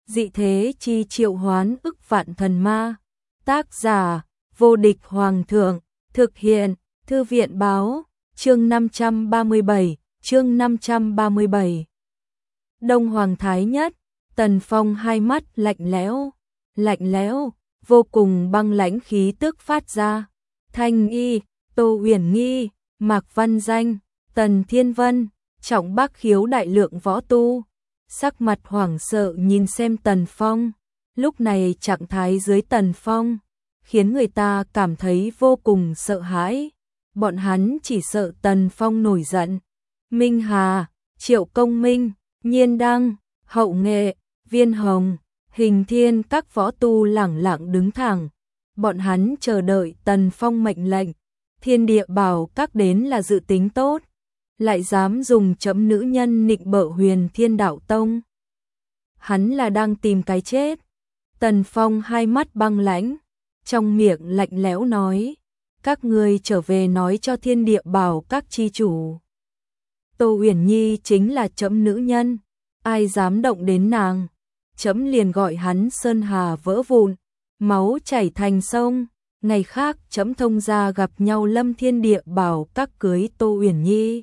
dị thế chi triệu hoán ức vạn thần ma. Tác giả, vô địch hoàng thượng, thực hiện, thư viện báo, chương 537, chương 537. Đông Hoàng Thái Nhất, Tần Phong hai mắt lạnh lẽo, vô cùng băng lãnh khí tức phát ra. Thanh Y, Tô Uyển Nghi, Mạc Văn Danh, Tần Thiên Vân, Trọng Bác Khiếu đại lượng võ tu, sắc mặt hoảng sợ nhìn xem Tần Phong. Lúc này trạng thái dưới Tần Phong khiến người ta cảm thấy vô cùng sợ hãi. Bọn hắn chỉ sợ Tần Phong nổi giận. Minh Hà, Triệu Công Minh, Nhiên Đăng, Hậu Nghệ, Viên Hồng, Hình Thiên các võ tu lẳng lặng đứng thẳng. Bọn hắn chờ đợi Tần Phong mệnh lệnh. Thiên Địa Bảo các đến là dự tính tốt, lại dám dùng chấm nữ nhân nịnh bợ Huyền Thiên Đạo Tông. Hắn là đang tìm cái chết. Tần Phong hai mắt băng lãnh, trong miệng lạnh lẽo nói, các ngươi trở về nói cho Thiên Địa Bảo các chi chủ. Tô Uyển Nhi chính là chấm nữ nhân, ai dám động đến nàng, chấm liền gọi hắn sơn hà vỡ vụn, máu chảy thành sông. Ngày khác chấm thông gia gặp nhau Lâm Thiên Địa Bảo các cưới Tô Uyển Nhi.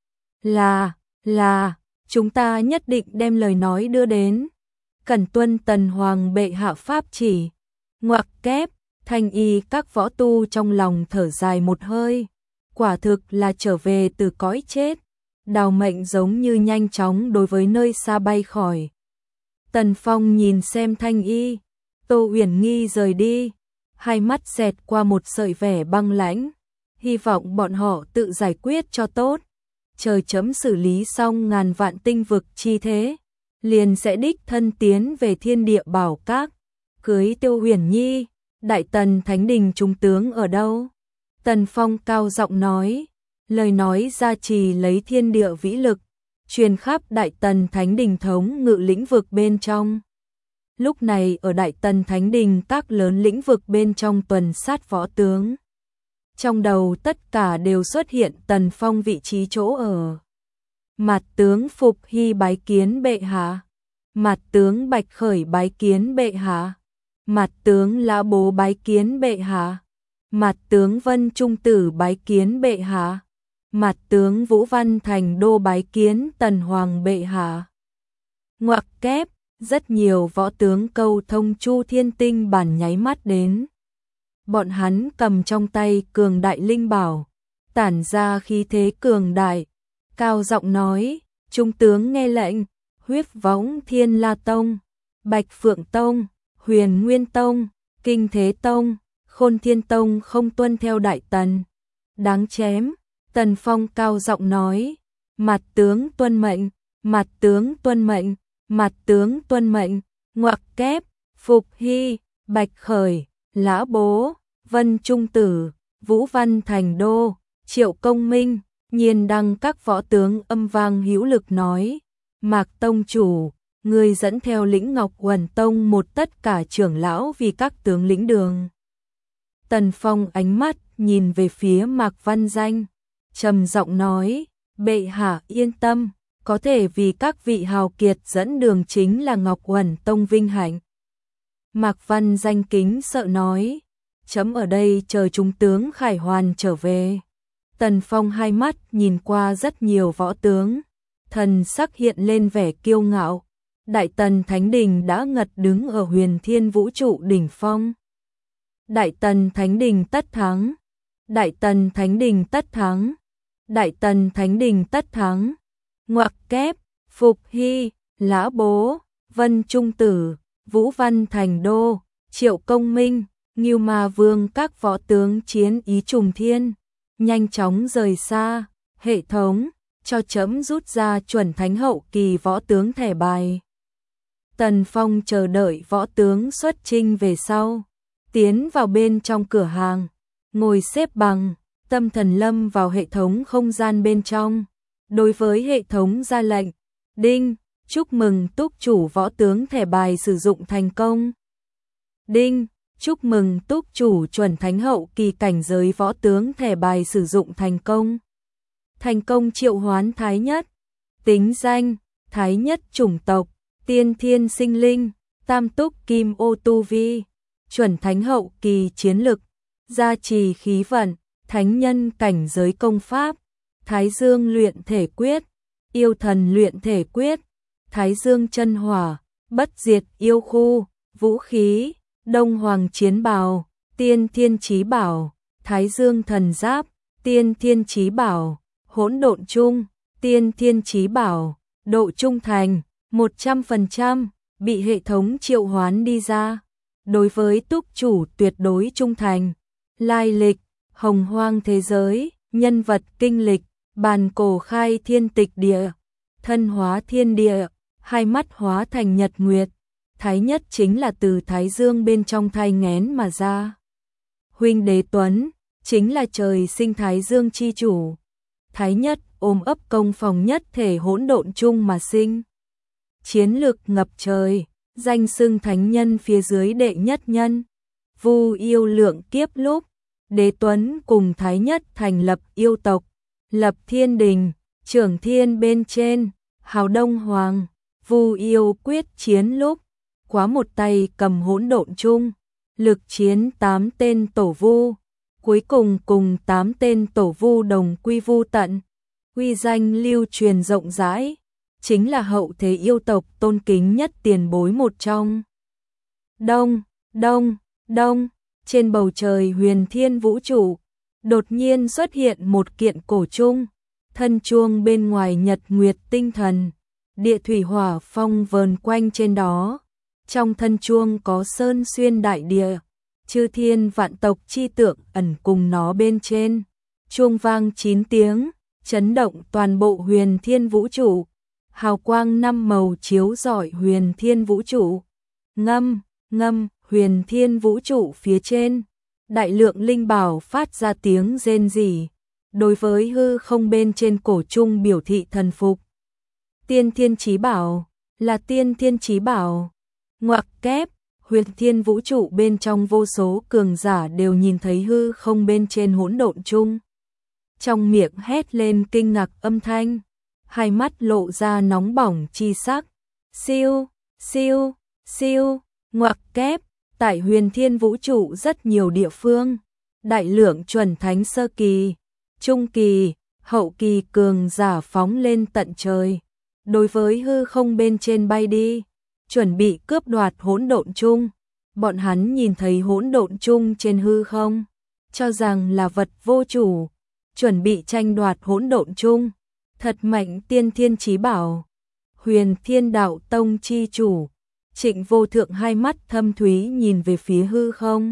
Là, chúng ta nhất định đem lời nói đưa đến. Cẩn tuân Tần Hoàng bệ hạ pháp chỉ. Ngoặc kép, Thanh Y các võ tu trong lòng thở dài một hơi. Quả thực là trở về từ cõi chết. Đào mệnh giống như nhanh chóng đối với nơi xa bay khỏi. Tần Phong nhìn xem Thanh Y, Tô Uyển Nghi rời đi. Hai mắt xẹt qua một sợi vẻ băng lãnh, hy vọng bọn họ tự giải quyết cho tốt. Chờ chấm xử lý xong ngàn vạn tinh vực chi thế, liền sẽ đích thân tiến về Thiên Địa Bảo các, cưới Tiêu Uyển Nhi. Đại Tần Thánh Đình trung tướng ở đâu? Tần Phong cao giọng nói, lời nói gia trì lấy thiên địa vĩ lực, truyền khắp Đại Tần Thánh Đình thống ngự lĩnh vực bên trong. Lúc này ở Đại Tần Thánh Đình các lớn lĩnh vực bên trong tuần sát võ tướng. Trong đầu tất cả đều xuất hiện Tần Phong vị trí chỗ ở. Mặt tướng Phục Hy bái kiến bệ hạ. Mặt tướng Bạch Khởi bái kiến bệ hạ. Mặt tướng Lã Bố bái kiến bệ hạ. Mặt tướng Vân Trung Tử bái kiến bệ hạ. Mặt tướng Vũ Văn Thành Đô bái kiến Tần Hoàng bệ hạ. Ngoặc kép, rất nhiều võ tướng câu thông Chu Thiên Tinh bản nháy mắt đến. Bọn hắn cầm trong tay cường đại linh bảo, tản ra khí thế cường đại, cao giọng nói, trung tướng nghe lệnh, Huyết Võng Thiên La Tông, Bạch Phượng Tông, Huyền Nguyên Tông, Kinh Thế Tông, Khôn Thiên Tông không tuân theo Đại Tần, đáng chém. Tần Phong cao giọng nói, mặt tướng tuân mệnh, mặt tướng tuân mệnh, mặt tướng tuân mệnh. Ngoặc kép, Phục Hy, Bạch Khởi, Lã Bố, Vân Trung Tử, Vũ Văn Thành Đô, Triệu Công Minh, Nhiên Đăng các võ tướng âm vang hữu lực nói, Mạc Tông chủ, người dẫn theo lĩnh Ngọc Uẩn Tông một tất cả trưởng lão vì các tướng lĩnh đường. Tần Phong ánh mắt nhìn về phía Mạc Văn Danh, trầm giọng nói, bệ hạ yên tâm, có thể vì các vị hào kiệt dẫn đường chính là Ngọc Uẩn Tông vinh hạnh. Mạc Văn Danh kính sợ nói, chấm ở đây chờ trung tướng Khải Hoàn trở về. Tần Phong hai mắt nhìn qua rất nhiều võ tướng, thần sắc hiện lên vẻ kiêu ngạo. Đại Tần Thánh Đình đã ngật đứng ở Huyền Thiên vũ trụ đỉnh phong. Đại Tần Thánh Đình tất thắng. Đại Tần Thánh Đình tất thắng. Đại Tần Thánh Đình tất thắng. Ngoặc kép, Phục Hy, Lã Bố, Vân Trung Tử, Vũ Văn Thành Đô, Triệu Công Minh, Ngưu Ma Vương các võ tướng chiến ý trùng thiên, nhanh chóng rời xa. Hệ thống, cho chấm rút ra chuẩn thánh hậu kỳ võ tướng thẻ bài. Tần Phong chờ đợi võ tướng xuất chinh về sau, tiến vào bên trong cửa hàng, ngồi xếp bằng, tâm thần lâm vào hệ thống không gian bên trong. Đối với hệ thống ra lệnh, đinh, chúc mừng túc chủ võ tướng thẻ bài sử dụng thành công. Đinh, chúc mừng túc chủ chuẩn thánh hậu kỳ cảnh giới võ tướng thẻ bài sử dụng thành công. Thành công triệu hoán Thái Nhất. Tính danh, Thái Nhất chủng tộc, tiên thiên sinh linh, tam túc kim ô tu vi, chuẩn thánh hậu kỳ chiến lực, gia trì khí vận, thánh nhân cảnh giới công pháp, Thái Dương luyện thể quyết, yêu thần luyện thể quyết, Thái Dương chân hỏa, bất diệt yêu khu, vũ khí, Đông Hoàng chiến bào, Tiên Thiên Chí Bảo, Thái Dương thần giáp, Tiên Thiên Chí Bảo, hỗn độn chung, Tiên Thiên Chí Bảo, độ trung thành, 100%, bị hệ thống triệu hoán đi ra. Đối với túc chủ tuyệt đối trung thành, lai lịch, hồng hoang thế giới, nhân vật kinh lịch, bàn cổ khai thiên tịch địa, thân hóa thiên địa, hai mắt hóa thành nhật nguyệt, Thái Nhất chính là từ Thái Dương bên trong thai nghén mà ra. Huynh Đế Tuấn chính là trời sinh Thái Dương chi chủ. Thái Nhất ôm ấp công phòng nhất thể hỗn độn chung mà sinh. Chiến lực ngập trời, danh xưng thánh nhân phía dưới đệ nhất nhân. Vu yêu lượng kiếp lúc, Đế Tuấn cùng Thái Nhất thành lập yêu tộc, lập thiên đình, trưởng thiên bên trên, hào Đông Hoàng. Vu yêu quyết chiến lúc, quá một tay cầm hỗn độn chung, lực chiến 8 tên tổ vu, cuối cùng cùng 8 tên tổ vu đồng quy vu tận, uy danh lưu truyền rộng rãi, chính là hậu thế yêu tộc tôn kính nhất tiền bối một trong. Đông, đông, đông, trên bầu trời huyền thiên vũ trụ, đột nhiên xuất hiện một kiện cổ chung, thân chuông bên ngoài nhật nguyệt tinh thần, địa thủy hỏa phong vờn quanh trên đó. Trong thân chuông có sơn xuyên đại địa, chư thiên vạn tộc chi tượng ẩn cùng nó bên trên. Chuông vang 9 tiếng, chấn động toàn bộ huyền thiên vũ trụ. Hào quang 5 màu chiếu rọi huyền thiên vũ trụ. Ngâm, ngâm, huyền thiên vũ trụ phía trên. Đại lượng linh bảo phát ra tiếng rên rỉ. Đối với hư không bên trên cổ trung biểu thị thần phục. Tiên Thiên Chí Bảo là Tiên Thiên Chí Bảo. Ngoặc kép, huyền thiên vũ trụ bên trong vô số cường giả đều nhìn thấy hư không bên trên hỗn độn chung. Trong miệng hét lên kinh ngạc âm thanh, hai mắt lộ ra nóng bỏng chi sắc. Siêu, siêu, siêu, ngoặc kép, tại huyền thiên vũ trụ rất nhiều địa phương, đại lượng chuẩn thánh sơ kỳ, trung kỳ, hậu kỳ cường giả phóng lên tận trời. Đối với hư không bên trên bay đi, chuẩn bị cướp đoạt hỗn độn chung. Bọn hắn nhìn thấy hỗn độn chung trên hư không, cho rằng là vật vô chủ, chuẩn bị tranh đoạt hỗn độn chung. Thật mạnh Tiên Thiên Chí Bảo. Huyền Thiên Đạo Tông chi chủ, Trịnh Vô Thượng hai mắt thâm thúy nhìn về phía hư không.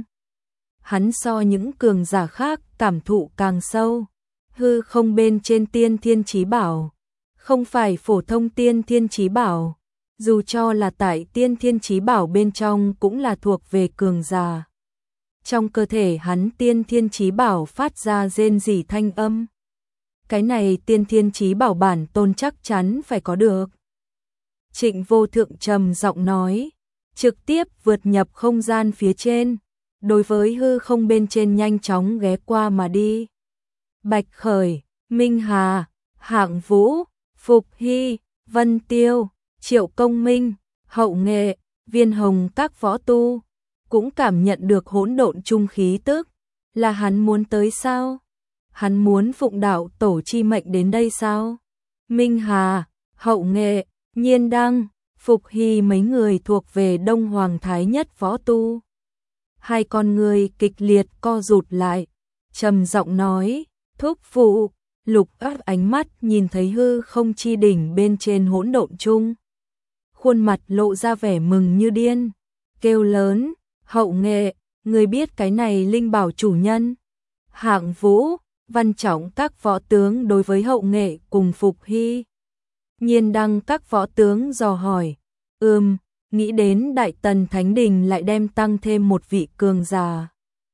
Hắn so những cường giả khác cảm thụ càng sâu. Hư không bên trên Tiên Thiên Chí Bảo, không phải phổ thông Tiên Thiên Chí Bảo, dù cho là tại Tiên Thiên Chí Bảo bên trong cũng là thuộc về cường giả. Trong cơ thể hắn Tiên Thiên Chí Bảo phát ra rên rỉ thanh âm. Cái này Tiên Thiên Chí Bảo bản tôn chắc chắn phải có được. Trịnh Vô Thượng trầm giọng nói, trực tiếp vượt nhập không gian phía trên, đối với hư không bên trên nhanh chóng ghé qua mà đi. Bạch Khởi, Minh Hà, Hạng Vũ, Phục Hy, Vân Tiêu, Triệu Công Minh, Hậu Nghệ, Viên Hồng các võ tu cũng cảm nhận được hỗn độn chung khí tức. Là hắn muốn tới sao? Hắn muốn phụng đạo tổ chi mệnh đến đây sao? Minh Hà, Hậu Nghệ, Nhiên Đăng, Phục Hy mấy người thuộc về Đông Hoàng Thái Nhất võ tu. Hai con người kịch liệt co rụt lại, trầm giọng nói, thúc phụ. Lục Áp ánh mắt nhìn thấy hư không chi đỉnh bên trên hỗn độn chung. Khuôn mặt lộ ra vẻ mừng như điên, kêu lớn, Hậu Nghệ, người biết cái này linh bảo chủ nhân. Hạng Vũ, Văn Trọng các võ tướng đối với Hậu Nghệ cùng Phục Hy. Nhiên Đăng các võ tướng dò hỏi, nghĩ đến Đại Tần Thánh Đình lại đem tăng thêm một vị cường giả.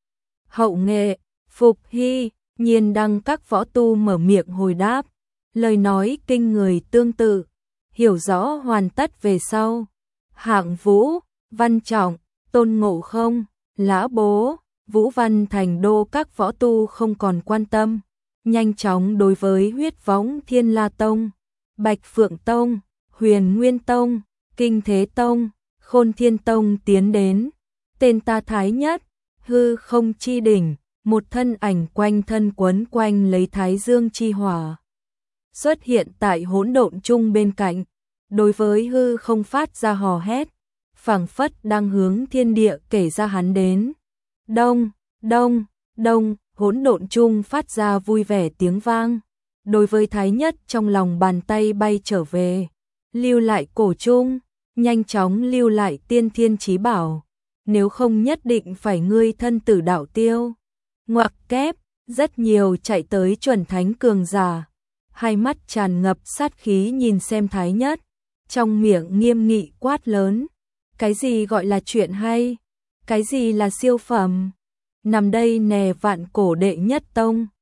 Hậu Nghệ, Phục Hy, Nhiên Đăng các võ tu mở miệng hồi đáp, lời nói kinh người tương tự, hiểu rõ hoàn tất về sau. Hạng Vũ, Văn Trọng, Tôn Ngộ Không, Lã Bố, Vũ Văn Thành Đô các võ tu không còn quan tâm, nhanh chóng đối với Huyết Võng Thiên La Tông, Bạch Phượng Tông, Huyền Nguyên Tông, Kinh Thế Tông, Khôn Thiên Tông tiến đến, tên ta Thái Nhất, hư không chi đỉnh, một thân ảnh quanh thân quấn quanh lấy Thái Dương chi hỏa. Xuất hiện tại hỗn độn chung bên cạnh, đối với hư không phát ra hò hét, phảng phất đang hướng thiên địa kể ra hắn đến. Đông, đông, đông, hỗn độn chung phát ra vui vẻ tiếng vang. Đối với Thái Nhất trong lòng bàn tay bay trở về, lưu lại cổ chung, nhanh chóng lưu lại tiên thiên chí bảo, nếu không nhất định phải ngươi thân tử đạo tiêu. Ngoặc kép, rất nhiều chạy tới chuẩn thánh cường giả, hai mắt tràn ngập sát khí nhìn xem Thái Nhất, trong miệng nghiêm nghị quát lớn, cái gì gọi là chuyện hay, cái gì là siêu phẩm, nằm đây nè vạn cổ đệ nhất tông.